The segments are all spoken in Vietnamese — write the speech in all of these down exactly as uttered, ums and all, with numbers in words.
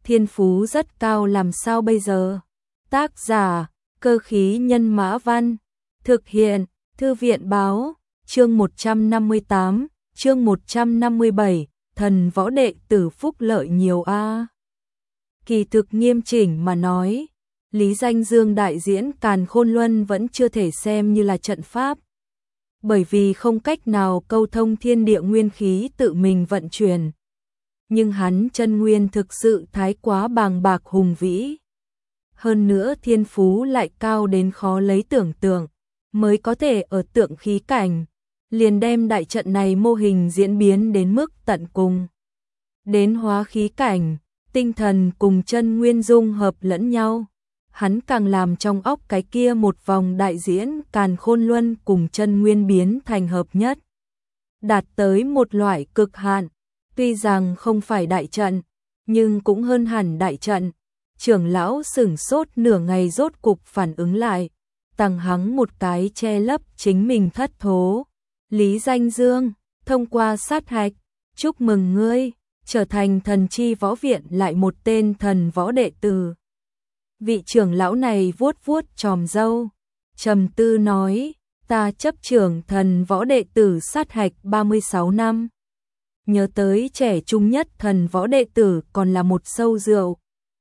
thiên phú rất cao làm sao bây giờ? Tác giả, Cơ khí nhân mã văn. Thực hiện, Thư viện báo, chương một trăm năm mươi tám, chương một trăm năm mươi bảy, thần võ đệ tử phúc lợi nhiều a. Kỳ thực nghiêm chỉnh mà nói, Lý Danh Dương đại diễn Càn Khôn Luân vẫn chưa thể xem như là trận pháp. Bởi vì không cách nào câu thông thiên địa nguyên khí tự mình vận chuyển. Nhưng hắn chân nguyên thực sự thái quá bàng bạc hùng vĩ. Hơn nữa thiên phú lại cao đến khó lấy tưởng tượng, mới có thể ở tượng khí cảnh, liền đem đại trận này mô hình diễn biến đến mức tận cùng. Đến hóa khí cảnh, tinh thần cùng chân nguyên dung hợp lẫn nhau. Hắn càng làm trong óc cái kia một vòng đại diễn Càn Khôn Luân cùng chân nguyên biến thành hợp nhất. Đạt tới một loại cực hạn, tuy rằng không phải đại trận, nhưng cũng hơn hẳn đại trận. Trưởng lão sửng sốt nửa ngày rốt cục phản ứng lại, tằng hắng một cái che lấp chính mình thất thố. Lý Danh Dương, thông qua sát hạch, chúc mừng ngươi, trở thành thần chi võ viện lại một tên thần võ đệ tử. Vị trưởng lão này vuốt vuốt chòm râu, trầm tư nói, ta chấp trưởng thần võ đệ tử sát hạch ba mươi sáu năm. Nhớ tới trẻ trung nhất thần võ đệ tử còn là một sâu rượu.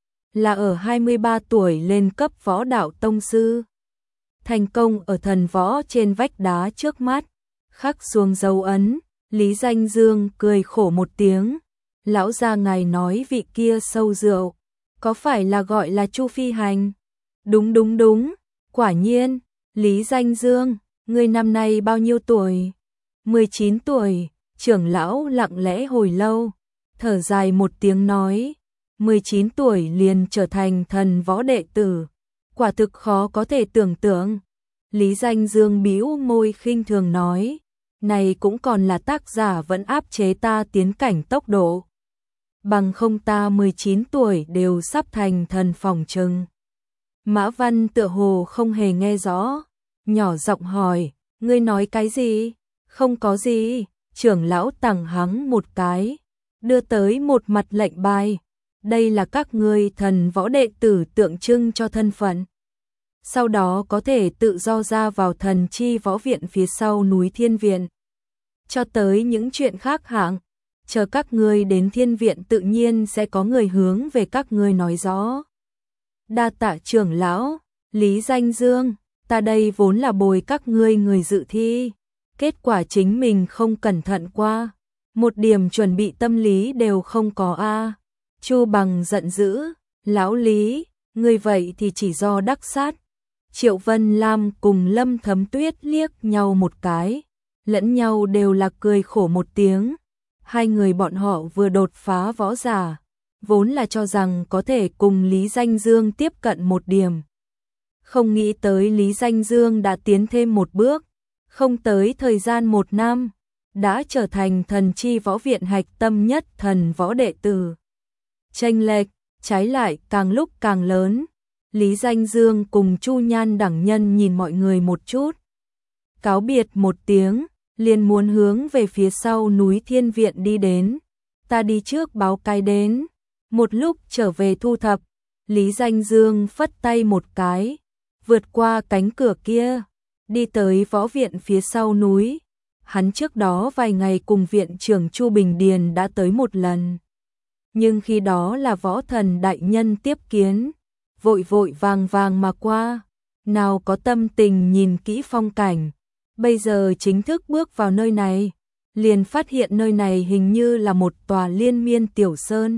Là ở hai mươi ba tuổi lên cấp võ đạo tông sư. Thành công ở thần võ trên vách đá trước mắt, khắc xuống dấu ấn. Lý Danh Dương cười khổ một tiếng. Lão gia ngài nói vị kia sâu rượu, có phải là gọi là Chu Phi Hành? Đúng đúng đúng, quả nhiên. Lý Danh Dương, ngươi năm nay bao nhiêu tuổi? mười chín tuổi. Trưởng lão lặng lẽ hồi lâu, thở dài một tiếng nói, mười chín tuổi liền trở thành thần võ đệ tử, quả thực khó có thể tưởng tượng. Lý Danh Dương bĩu môi khinh thường nói, này cũng còn là tác giả vẫn áp chế ta tiến cảnh tốc độ. Bằng không ta mười chín tuổi đều sắp thành thần phòng trừng. Mã Văn tựa hồ không hề nghe rõ, nhỏ giọng hỏi, ngươi nói cái gì? Không có gì. Trưởng lão tằng hắng một cái, đưa tới một mặt lệnh bài. Đây là các ngươi thần võ đệ tử tượng trưng cho thân phận. Sau đó có thể tự do ra vào thần chi võ viện phía sau núi Thiên Viện. Cho tới những chuyện khác hạng, chờ các ngươi đến Thiên Viện tự nhiên sẽ có người hướng về các ngươi nói rõ. Đa tạ trưởng lão, Lý Danh Dương, ta đây vốn là bồi các ngươi người dự thi. Kết quả chính mình không cẩn thận qua, một điểm chuẩn bị tâm lý đều không có a. Chu Bằng giận dữ, lão Lý, ngươi vậy thì chỉ do đắc sát. Triệu Vân Lam cùng Lâm Thấm Tuyết liếc nhau một cái, lẫn nhau đều là cười khổ một tiếng. Hai người bọn họ vừa đột phá võ giả, vốn là cho rằng có thể cùng Lý Danh Dương tiếp cận một điểm. Không nghĩ tới Lý Danh Dương đã tiến thêm một bước. Không tới thời gian một năm, đã trở thành thần chi võ viện hạch tâm nhất thần võ đệ tử. Chênh lệch, trái lại càng lúc càng lớn. Lý Danh Dương cùng Chu Nhan đẳng nhân nhìn mọi người một chút. Cáo biệt một tiếng, liền muốn hướng về phía sau núi Thiên Viện đi đến. Ta đi trước báo cái đến. Một lúc trở về thu thập, Lý Danh Dương phất tay một cái, vượt qua cánh cửa kia. Đi tới võ viện phía sau núi. Hắn trước đó vài ngày cùng viện trưởng Chu Bình Điền đã tới một lần. Nhưng khi đó là võ thần đại nhân tiếp kiến, vội vội vàng vàng mà qua, nào có tâm tình nhìn kỹ phong cảnh. Bây giờ chính thức bước vào nơi này, liền phát hiện nơi này hình như là một tòa liên miên tiểu sơn.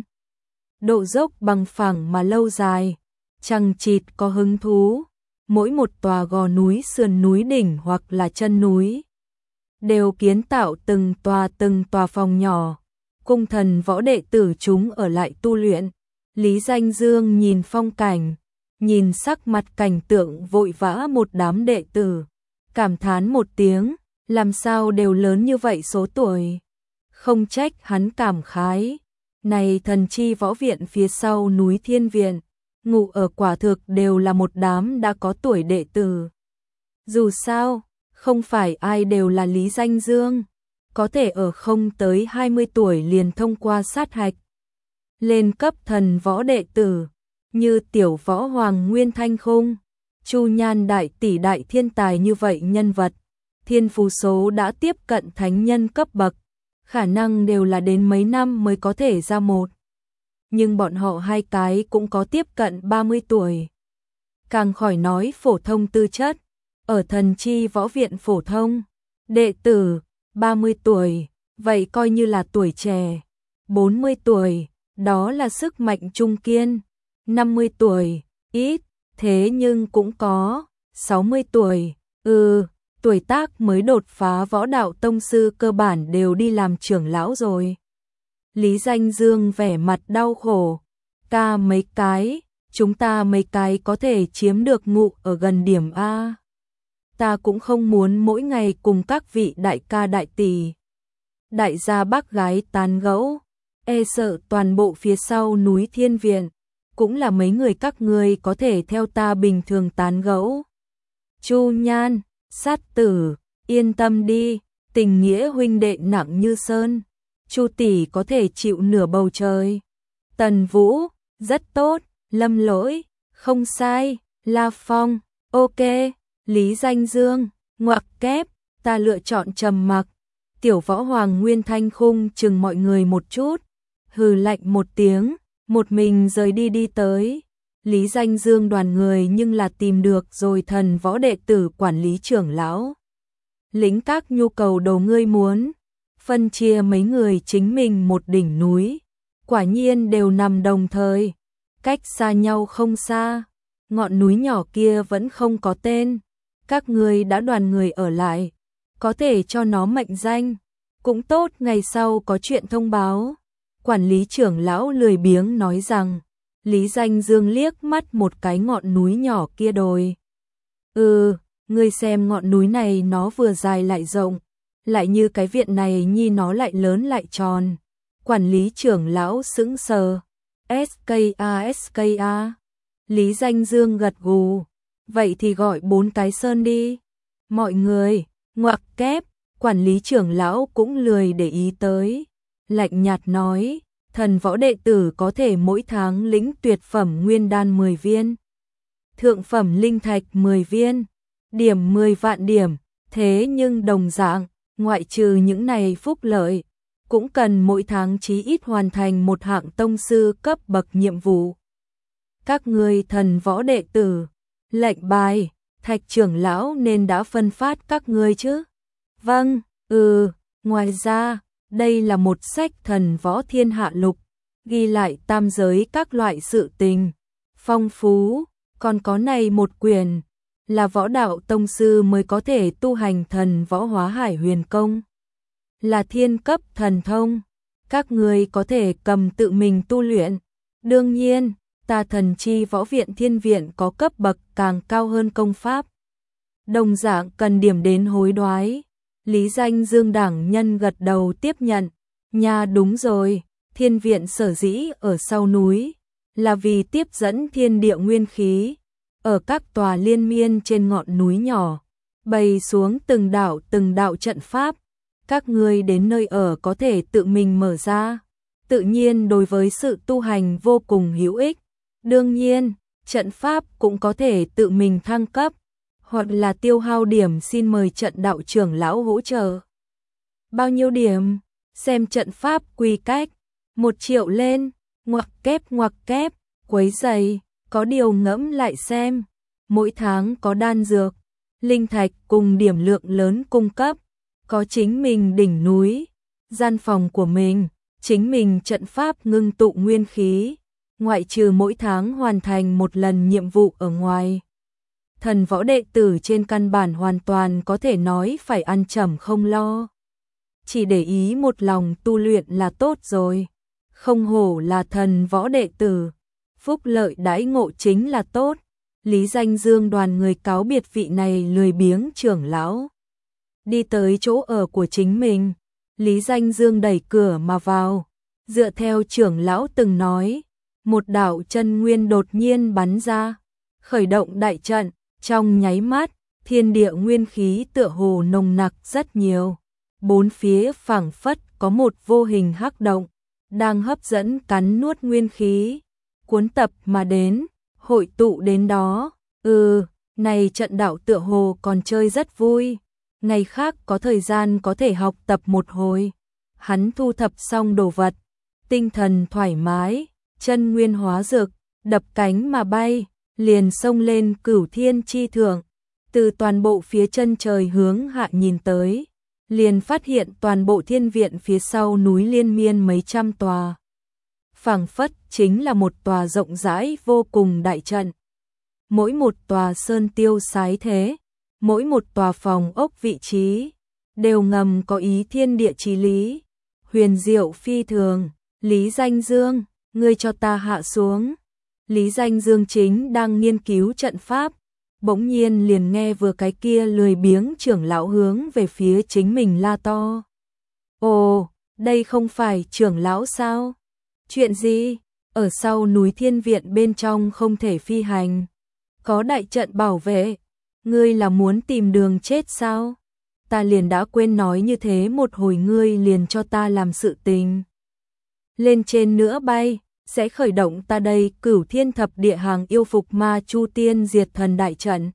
Độ dốc bằng phẳng mà lâu dài, chằng chịt có hứng thú. Mỗi một tòa gò núi sườn núi đỉnh hoặc là chân núi, đều kiến tạo từng tòa từng tòa phòng nhỏ, cung thần võ đệ tử chúng ở lại tu luyện. Lý Danh Dương nhìn phong cảnh, nhìn sắc mặt cảnh tượng vội vã một đám đệ tử, cảm thán một tiếng, làm sao đều lớn như vậy số tuổi. Không trách hắn cảm khái, này thần chi võ viện phía sau núi Thiên Viện, ngủ ở quả thực đều là một đám đã có tuổi đệ tử. Dù sao, không phải ai đều là Lý Danh Dương, có thể ở không tới hai mươi tuổi liền thông qua sát hạch. lên cấp thần võ đệ tử, như tiểu võ hoàng Nguyên Thanh Khung, Chu Nhan đại tỷ đại thiên tài như vậy nhân vật, thiên phú số đã tiếp cận thánh nhân cấp bậc, khả năng đều là đến mấy năm mới có thể ra một. Nhưng bọn họ hai cái cũng có tiếp cận ba mươi tuổi. Càng khỏi nói phổ thông tư chất, ở thần chi võ viện phổ thông, đệ tử, ba mươi tuổi, vậy coi như là tuổi trẻ, bốn mươi tuổi, đó là sức mạnh trung kiên, năm mươi tuổi, ít, thế nhưng cũng có, sáu mươi tuổi, ừ, tuổi tác mới đột phá võ đạo tông sư cơ bản đều đi làm trưởng lão rồi. Lý Danh Dương vẻ mặt đau khổ, ca mấy cái, chúng ta mấy cái có thể chiếm được ngụ ở gần điểm A. Ta cũng không muốn mỗi ngày cùng các vị đại ca đại tỷ, đại gia bác gái tán gẫu, e sợ toàn bộ phía sau núi Thiên Viện, cũng là mấy người các ngươi có thể theo ta bình thường tán gẫu. Chu Nhan, sát tử, yên tâm đi, tình nghĩa huynh đệ nặng như sơn. Chu tỷ có thể chịu nửa bầu trời. Tần Vũ, rất tốt. Lâm Lỗi, không sai. La Phong, ok. Lý Danh Dương, ngoặc kép, ta lựa chọn trầm mặc. Tiểu võ hoàng Nguyên Thanh Khung chừng mọi người một chút, hừ lạnh một tiếng, một mình rời đi đi tới. Lý Danh Dương đoàn người nhưng là tìm được rồi thần võ đệ tử quản lý trưởng lão. Lĩnh các nhu cầu đầu ngươi muốn, phân chia mấy người chính mình một đỉnh núi, quả nhiên đều nằm đồng thời, cách xa nhau không xa, ngọn núi nhỏ kia vẫn không có tên, các ngươi đã đoàn người ở lại, có thể cho nó mệnh danh, cũng tốt ngày sau có chuyện thông báo. Quản lý trưởng lão lười biếng nói rằng, Lý Danh Dương liếc mắt một cái ngọn núi nhỏ kia đồi. Ừ, ngươi xem ngọn núi này nó vừa dài lại rộng, lại như cái viện này nhi nó lại lớn lại tròn. Quản lý trưởng lão sững sờ. ét ca a ét ca a. Lý Danh Dương gật gù. Vậy thì gọi bốn cái sơn đi. Mọi người, ngoặc kép, quản lý trưởng lão cũng lười để ý tới. Lạnh nhạt nói, thần võ đệ tử có thể mỗi tháng lĩnh tuyệt phẩm nguyên đan mười viên. Thượng phẩm linh thạch mười viên. Điểm mười vạn điểm. Thế nhưng đồng dạng, ngoại trừ những này phúc lợi, cũng cần mỗi tháng chí ít hoàn thành một hạng tông sư cấp bậc nhiệm vụ. Các ngươi thần võ đệ tử, lệnh bài, Thạch trưởng lão nên đã phân phát các ngươi chứ? Vâng, ừ, ngoài ra, đây là một sách thần võ thiên hạ lục, ghi lại tam giới các loại sự tình, phong phú, còn có này một quyển, là võ đạo tông sư mới có thể tu hành thần võ hóa hải huyền công. Là thiên cấp thần thông, các người có thể cầm tự mình tu luyện. Đương nhiên, ta thần chi võ viện Thiên Viện có cấp bậc càng cao hơn công pháp. Đồng dạng cần điểm đến hối đoái. Lý Danh Dương đảng nhân gật đầu tiếp nhận. Nhà đúng rồi, Thiên Viện sở dĩ ở sau núi, là vì tiếp dẫn thiên địa nguyên khí. Ở các tòa liên miên trên ngọn núi nhỏ, bày xuống từng đạo từng đạo trận pháp, các ngươi đến nơi ở có thể tự mình mở ra, tự nhiên đối với sự tu hành vô cùng hữu ích. Đương nhiên, trận pháp cũng có thể tự mình thăng cấp, hoặc là tiêu hao điểm xin mời trận đạo trưởng lão hỗ trợ. Bao nhiêu điểm? Xem trận pháp quy cách, một triệu lên, ngoặc kép ngoặc kép, quấy giày. Có điều ngẫm lại xem, mỗi tháng có đan dược, linh thạch cùng điểm lượng lớn cung cấp, có chính mình đỉnh núi, gian phòng của mình, chính mình trận pháp ngưng tụ nguyên khí, ngoại trừ mỗi tháng hoàn thành một lần nhiệm vụ ở ngoài. Thần võ đệ tử trên căn bản hoàn toàn có thể nói phải ăn chẩm không lo. Chỉ để ý một lòng tu luyện là tốt rồi, không hổ là thần võ đệ tử. Phúc lợi đãi ngộ chính là tốt. Lý Danh Dương đoàn người cáo biệt vị này lười biếng trưởng lão. Đi tới chỗ ở của chính mình, Lý Danh Dương đẩy cửa mà vào. Dựa theo trưởng lão từng nói, một đạo chân nguyên đột nhiên bắn ra, khởi động đại trận, trong nháy mắt, thiên địa nguyên khí tựa hồ nồng nặc rất nhiều. Bốn phía phảng phất có một vô hình hắc động, đang hấp dẫn cắn nuốt nguyên khí, cuốn tập mà đến, hội tụ đến đó. Ừ, này trận đạo tựa hồ còn chơi rất vui, ngày khác có thời gian có thể học tập một hồi. Hắn thu thập xong đồ vật, tinh thần thoải mái, chân nguyên hóa dược, đập cánh mà bay, liền xông lên Cửu Thiên chi thượng, từ toàn bộ phía chân trời hướng hạ nhìn tới, liền phát hiện toàn bộ thiên viện phía sau núi liên miên mấy trăm tòa. Phảng phất chính là một tòa rộng rãi vô cùng đại trận. Mỗi một tòa sơn tiêu sái thế, mỗi một tòa phòng ốc vị trí, đều ngầm có ý thiên địa chí lý, huyền diệu phi thường. Lý Danh Dương, ngươi cho ta hạ xuống. Lý Danh Dương chính đang nghiên cứu trận pháp, bỗng nhiên liền nghe vừa cái kia lười biếng trưởng lão hướng về phía chính mình la to. Ồ, đây không phải trưởng lão sao? Chuyện gì? Ở sau núi thiên viện bên trong không thể phi hành, có đại trận bảo vệ, ngươi là muốn tìm đường chết sao? Ta liền đã quên nói như thế một hồi, ngươi liền cho ta làm sự tình. Lên trên nữa bay, sẽ khởi động ta đây Cửu Thiên thập địa hàng yêu phục ma chu tiên diệt thần đại trận.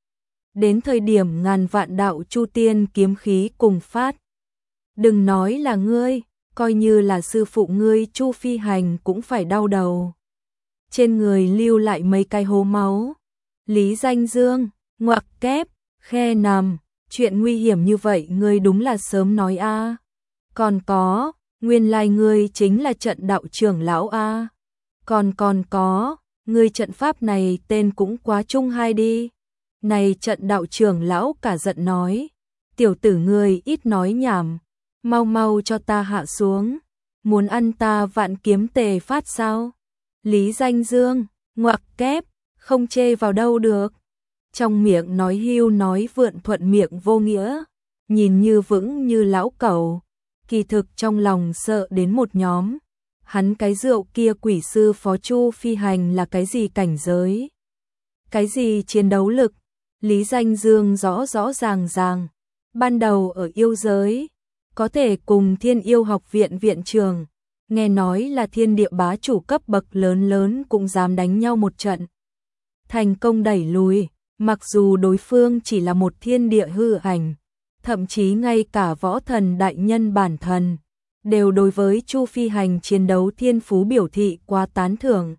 Đến thời điểm ngàn vạn đạo chu tiên kiếm khí cùng phát. Đừng nói là ngươi, coi như là sư phụ ngươi Chu Phi Hành cũng phải đau đầu. Trên người lưu lại mấy cái hố máu. Lý Danh Dương, ngoặc kép, khe nằm, chuyện nguy hiểm như vậy ngươi đúng là sớm nói a. Còn có, nguyên lai ngươi chính là trận đạo trưởng lão a. Còn còn có, ngươi trận pháp này tên cũng quá trung hai đi. Này trận đạo trưởng lão cả giận nói, tiểu tử ngươi ít nói nhảm, mau mau cho ta hạ xuống, muốn ăn ta vạn kiếm tề phát sao? Lý Danh Dương, ngoặc kép, không chê vào đâu được. Trong miệng nói hưu nói vượn, thuận miệng vô nghĩa, nhìn như vững như lão cẩu, kỳ thực trong lòng sợ đến một nhóm. Hắn cái rượu kia quỷ sư phó Chu Phi Hành là cái gì cảnh giới? Cái gì chiến đấu lực? Lý Danh Dương rõ rõ ràng ràng, ban đầu ở yêu giới, có thể cùng Thiên Yêu Học viện viện trường, nghe nói là thiên địa bá chủ cấp bậc lớn lớn cũng dám đánh nhau một trận. Thành công đẩy lùi, mặc dù đối phương chỉ là một thiên địa hư ảnh, thậm chí ngay cả võ thần đại nhân bản thần, đều đối với Chu Phi Hành chiến đấu thiên phú biểu thị quá tán thưởng.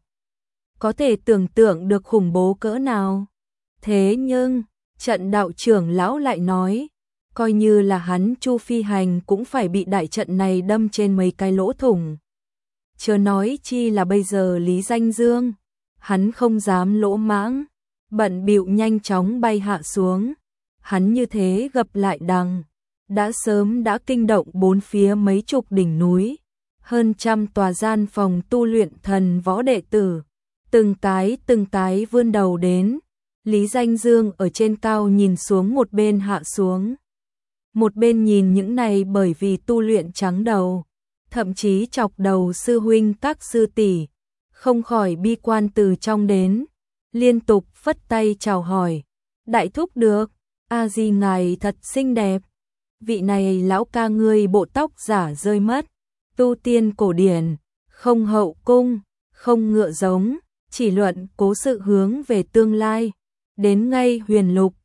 Có thể tưởng tượng được khủng bố cỡ nào. Thế nhưng, trận đạo trưởng lão lại nói, coi như là hắn Chu Phi Hành cũng phải bị đại trận này đâm trên mấy cái lỗ thủng. Chớ nói chi là bây giờ Lý Danh Dương, hắn không dám lỗ mãng, bận bịu nhanh chóng bay hạ xuống. Hắn như thế gập lại đằng, đã sớm đã kinh động bốn phía mấy chục đỉnh núi, hơn trăm tòa gian phòng tu luyện thần võ đệ tử, từng cái từng cái vươn đầu đến. Lý Danh Dương ở trên cao nhìn xuống, một bên hạ xuống, một bên nhìn những này bởi vì tu luyện trắng đầu, thậm chí chọc đầu sư huynh các sư tỷ, không khỏi bi quan từ trong đến, liên tục phất tay chào hỏi. Đại thúc được, a di ngài thật xinh đẹp. Vị này lão ca ngươi bộ tóc giả rơi mất, tu tiên cổ điển, không hậu cung, không ngựa giống, chỉ luận cố sự hướng về tương lai, đến ngay huyền lục,